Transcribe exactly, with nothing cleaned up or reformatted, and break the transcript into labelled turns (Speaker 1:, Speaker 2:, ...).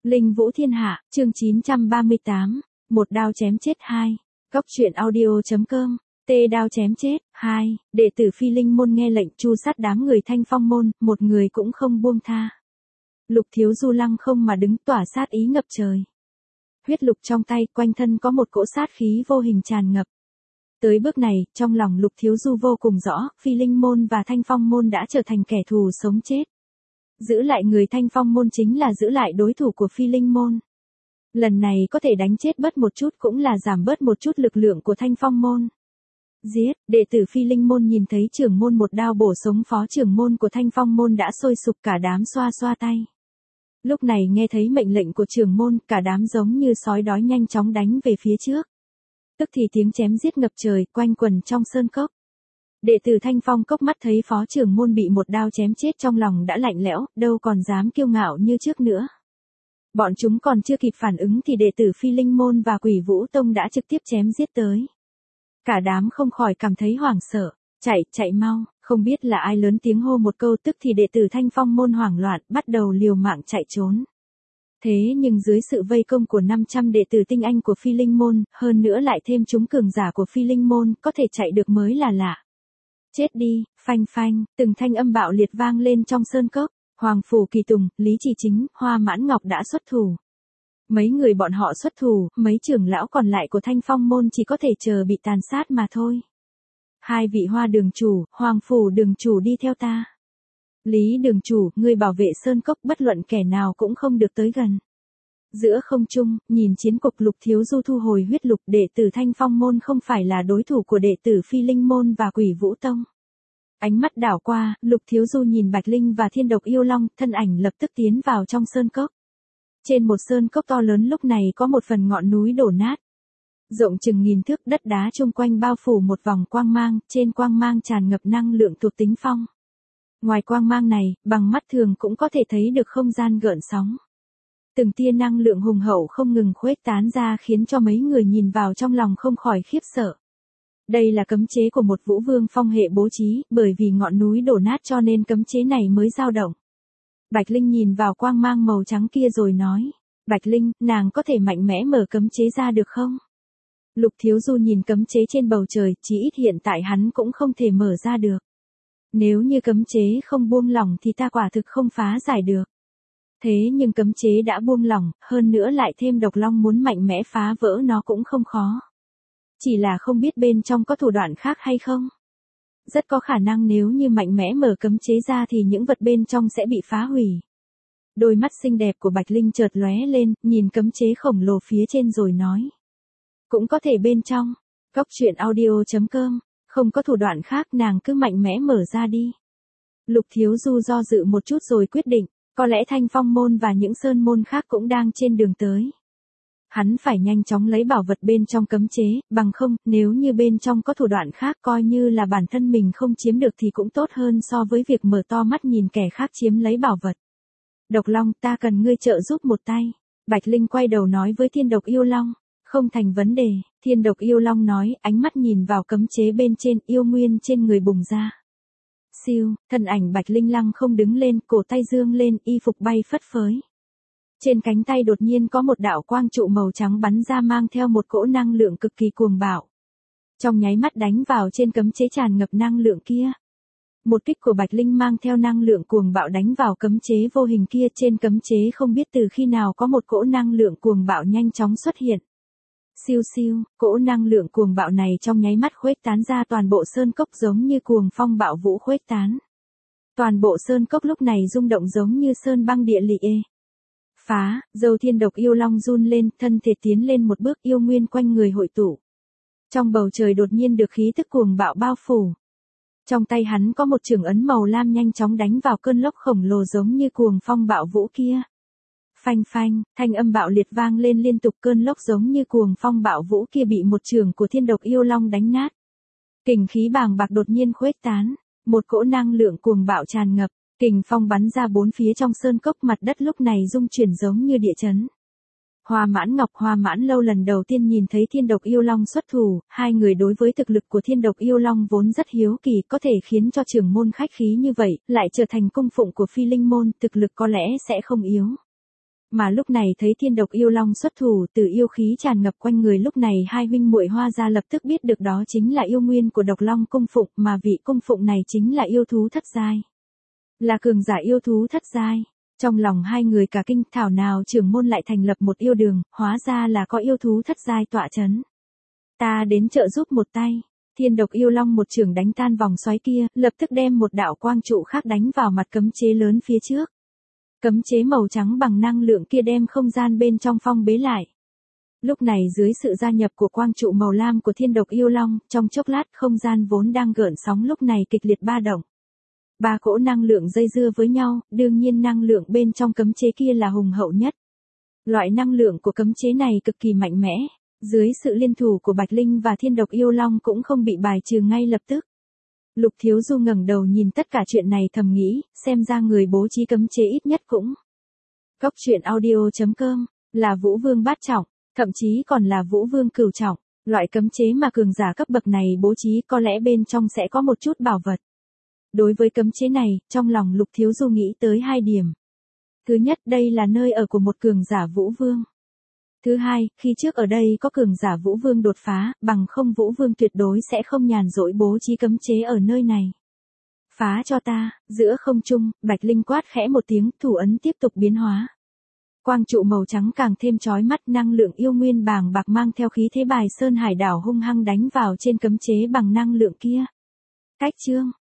Speaker 1: Linh Vũ Thiên Hạ, chương chín trăm ba mươi tám, một đao chém chết hai. Góc truyện audio.com, tê đao chém chết, hai, đệ tử Phi Linh môn nghe lệnh tru sát đám người Thanh Phong môn, một người cũng không buông tha. Lục Thiếu Du lăng không mà đứng tỏa sát ý ngập trời. Huyết lục trong tay, quanh thân có một cỗ sát khí vô hình tràn ngập. Tới bước này, trong lòng Lục Thiếu Du vô cùng rõ, Phi Linh môn và Thanh Phong môn đã trở thành kẻ thù sống chết. Giữ lại người Thanh Phong môn chính là giữ lại đối thủ của Phi Linh môn. Lần này có thể đánh chết bớt một chút cũng là giảm bớt một chút lực lượng của Thanh Phong môn. Giết, đệ tử Phi Linh môn nhìn thấy trưởng môn một đao bổ sống phó trưởng môn của Thanh Phong môn đã sôi sục, cả đám xoa xoa tay. Lúc này nghe thấy mệnh lệnh của trưởng môn, cả đám giống như sói đói nhanh chóng đánh về phía trước. Tức thì tiếng chém giết ngập trời, quanh quần trong sơn cốc. Đệ tử Thanh Phong cốc mắt thấy phó trưởng môn bị một đao chém chết trong lòng đã lạnh lẽo, đâu còn dám kiêu ngạo như trước nữa. Bọn chúng còn chưa kịp phản ứng thì đệ tử Phi Linh môn và Quỷ Vũ Tông đã trực tiếp chém giết tới. Cả đám không khỏi cảm thấy hoảng sợ, chạy, chạy mau, không biết là ai lớn tiếng hô một câu, tức thì đệ tử Thanh Phong môn hoảng loạn, bắt đầu liều mạng chạy trốn. Thế nhưng dưới sự vây công của năm trăm đệ tử tinh anh của Phi Linh môn, hơn nữa lại thêm chúng cường giả của Phi Linh môn, có thể chạy được mới là lạ. Chết đi, phanh phanh, từng thanh âm bạo liệt vang lên trong sơn cốc. Hoàng Phủ Kỳ Tùng, Lý Trì Chính, Hoa Mãn Ngọc đã xuất thủ. Mấy người bọn họ xuất thủ, mấy trưởng lão còn lại của Thanh Phong môn chỉ có thể chờ bị tàn sát mà thôi. Hai vị Hoa đường chủ, Hoàng Phủ đường chủ đi theo ta. Lý đường chủ, ngươi bảo vệ sơn cốc, bất luận kẻ nào cũng không được tới gần. Giữa không trung, nhìn chiến cục, Lục Thiếu Du thu hồi huyết lục, đệ tử Thanh Phong môn không phải là đối thủ của đệ tử Phi Linh môn và Quỷ Vũ Tông. Ánh mắt đảo qua, Lục Thiếu Du nhìn Bạch Linh và Thiên Độc Yêu Long, thân ảnh lập tức tiến vào trong sơn cốc. Trên một sơn cốc to lớn lúc này có một phần ngọn núi đổ nát. Rộng chừng nghìn thước, đất đá chung quanh bao phủ một vòng quang mang, trên quang mang tràn ngập năng lượng thuộc tính phong. Ngoài quang mang này, bằng mắt thường cũng có thể thấy được không gian gợn sóng. Từng tia năng lượng hùng hậu không ngừng khuếch tán ra khiến cho mấy người nhìn vào trong lòng không khỏi khiếp sợ. Đây là cấm chế của một Vũ Vương phong hệ bố trí, bởi vì ngọn núi đổ nát cho nên cấm chế này mới dao động. Bạch Linh nhìn vào quang mang màu trắng kia rồi nói, Bạch Linh, nàng có thể mạnh mẽ mở cấm chế ra được không? Lục Thiếu Du nhìn cấm chế trên bầu trời, chỉ ít hiện tại hắn cũng không thể mở ra được. Nếu như cấm chế không buông lỏng thì ta quả thực không phá giải được. Thế nhưng cấm chế đã buông lỏng, hơn nữa lại thêm độc long muốn mạnh mẽ phá vỡ nó cũng không khó. Chỉ là không biết bên trong có thủ đoạn khác hay không. Rất có khả năng nếu như mạnh mẽ mở cấm chế ra thì những vật bên trong sẽ bị phá hủy. Đôi mắt xinh đẹp của Bạch Linh chợt lóe lên, nhìn cấm chế khổng lồ phía trên rồi nói. Cũng có thể bên trong. Góc truyện audio.com, không có thủ đoạn khác, nàng cứ mạnh mẽ mở ra đi. Lục Thiếu Du do dự một chút rồi quyết định, có lẽ Thanh Phong môn và những sơn môn khác cũng đang trên đường tới. Hắn phải nhanh chóng lấy bảo vật bên trong cấm chế, bằng không, nếu như bên trong có thủ đoạn khác coi như là bản thân mình không chiếm được thì cũng tốt hơn so với việc mở to mắt nhìn kẻ khác chiếm lấy bảo vật. Độc Long, ta cần ngươi trợ giúp một tay. Bạch Linh quay đầu nói với Thiên Độc Yêu Long. Không thành vấn đề, Thiên Độc Yêu Long nói, ánh mắt nhìn vào cấm chế bên trên, yêu nguyên trên người bùng ra. Siêu, thân ảnh Bạch Linh lăng không đứng lên, cổ tay dương lên, y phục bay phất phới. Trên cánh tay đột nhiên có một đạo quang trụ màu trắng bắn ra mang theo một cỗ năng lượng cực kỳ cuồng bạo. Trong nháy mắt đánh vào trên cấm chế tràn ngập năng lượng kia. Một kích của Bạch Linh mang theo năng lượng cuồng bạo đánh vào cấm chế vô hình kia, trên cấm chế không biết từ khi nào có một cỗ năng lượng cuồng bạo nhanh chóng xuất hiện. Siêu siêu, cỗ năng lượng cuồng bạo này trong nháy mắt khuếch tán ra toàn bộ sơn cốc giống như cuồng phong bạo vũ khuếch tán. Toàn bộ sơn cốc lúc này rung động giống như sơn băng địa lị ê. Phá, dâu Thiên Độc Yêu Long run lên, thân thể tiến lên một bước, yêu nguyên quanh người hội tụ. Trong bầu trời đột nhiên được khí tức cuồng bạo bao phủ. Trong tay hắn có một trường ấn màu lam nhanh chóng đánh vào cơn lốc khổng lồ giống như cuồng phong bạo vũ kia. Phanh phanh, thanh âm bạo liệt vang lên liên tục, cơn lốc giống như cuồng phong bạo vũ kia bị một trường của Thiên Độc Yêu Long đánh nát. Kình khí bàng bạc đột nhiên khuếch tán, một cỗ năng lượng cuồng bạo tràn ngập. Kình phong bắn ra bốn phía trong sơn cốc, mặt đất lúc này rung chuyển giống như địa chấn. Hoa Mãn Ngọc, Hoa Mãn Lâu lần đầu tiên nhìn thấy Thiên Độc Yêu Long xuất thủ, hai người đối với thực lực của Thiên Độc Yêu Long vốn rất hiếu kỳ, có thể khiến cho trưởng môn khách khí như vậy, lại trở thành cung phụng của Phi Linh môn, thực lực có lẽ sẽ không yếu. Mà lúc này thấy Thiên Độc Yêu Long xuất thủ, từ yêu khí tràn ngập quanh người, lúc này hai huynh muội Hoa gia lập tức biết được đó chính là yêu nguyên của Độc Long cung phụng, mà vị cung phụng này chính là yêu thú thất giai. Là cường giả yêu thú thất giai. Trong lòng hai người cả kinh, thảo nào trưởng môn lại thành lập một yêu đường, hóa ra là có yêu thú thất giai tọa chấn. Ta đến trợ giúp một tay. Thiên Độc Yêu Long một chưởng đánh tan vòng xoáy kia, lập tức đem một đạo quang trụ khác đánh vào mặt cấm chế lớn phía trước. Cấm chế màu trắng bằng năng lượng kia đem không gian bên trong phong bế lại. Lúc này dưới sự gia nhập của quang trụ màu lam của Thiên Độc Yêu Long, trong chốc lát không gian vốn đang gợn sóng lúc này kịch liệt ba động. Ba cỗ năng lượng dây dưa với nhau, đương nhiên năng lượng bên trong cấm chế kia là hùng hậu nhất. Loại năng lượng của cấm chế này cực kỳ mạnh mẽ, dưới sự liên thủ của Bạch Linh và Thiên Độc Yêu Long cũng không bị bài trừ ngay lập tức. Lục Thiếu Du ngẩng đầu nhìn tất cả chuyện này thầm nghĩ, xem ra người bố trí cấm chế ít nhất cũng. Cốc truyện audio chấm com, là Vũ Vương bát trọng, thậm chí còn là Vũ Vương cửu trọng, loại cấm chế mà cường giả cấp bậc này bố trí có lẽ bên trong sẽ có một chút bảo vật. Đối với cấm chế này, trong lòng Lục Thiếu Du nghĩ tới hai điểm. Thứ nhất, đây là nơi ở của một cường giả Vũ Vương. Thứ hai, khi trước ở đây có cường giả Vũ Vương đột phá, bằng không Vũ Vương tuyệt đối sẽ không nhàn rỗi bố trí cấm chế ở nơi này. Phá cho ta, giữa không trung, Bạch Linh quát khẽ một tiếng, thủ ấn tiếp tục biến hóa. Quang trụ màu trắng càng thêm chói mắt, năng lượng yêu nguyên bàng bạc mang theo khí thế bài sơn hải đảo hung hăng đánh vào trên cấm chế bằng năng lượng kia. Cách chương